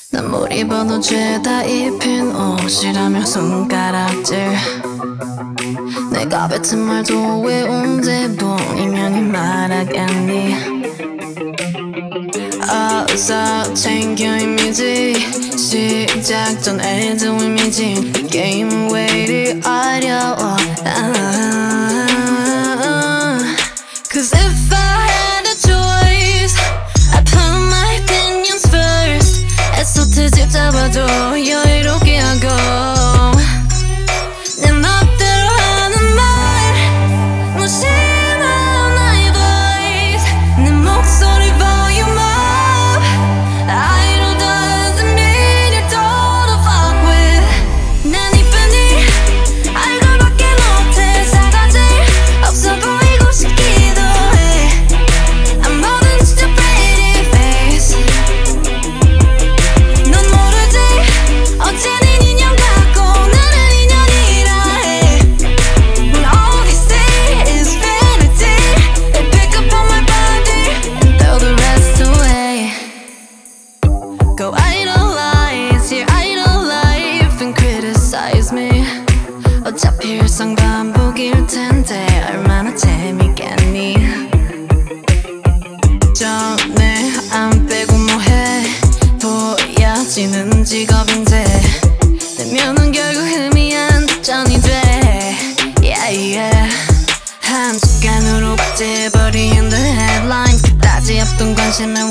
난 뭘 입어도 죄다 입힌 옷이라며 손가락질. 내가 뱉은 말도 왜 언제 본인명이 말하겠니. 어서 챙겨 이미지 시작 전에도 이미지 게임은 왜 이리 어려워. Cause if I had a choice I put my opinions first. 애써 트집 잡아도 여유롭게 하고 내 맘대로 하는 말 무심한 나의 voice. 내 목소리 volume up. idol doesn't mean you're told to fuck with. 난 이쁜이 얼굴밖에 못해 사가지 없어 보이고 싶기도 해. I'm more than just a pretty face. 넌 모르지 어제는 인형 같고 나는 인연이라 해. When all they say is vanity they pick up on my body and throw the rest away. Go idolize your idol life and criticize me. 어차피 일상 반복일 텐데 얼마나 재밌겠니. 전에 안 빼고 뭐해 보여지는 직업인데 내면은 결국 희미한 전이 돼. Yeah, yeah. 한 습관으로 박제해버린 the headlines. 그다지 없던 관심에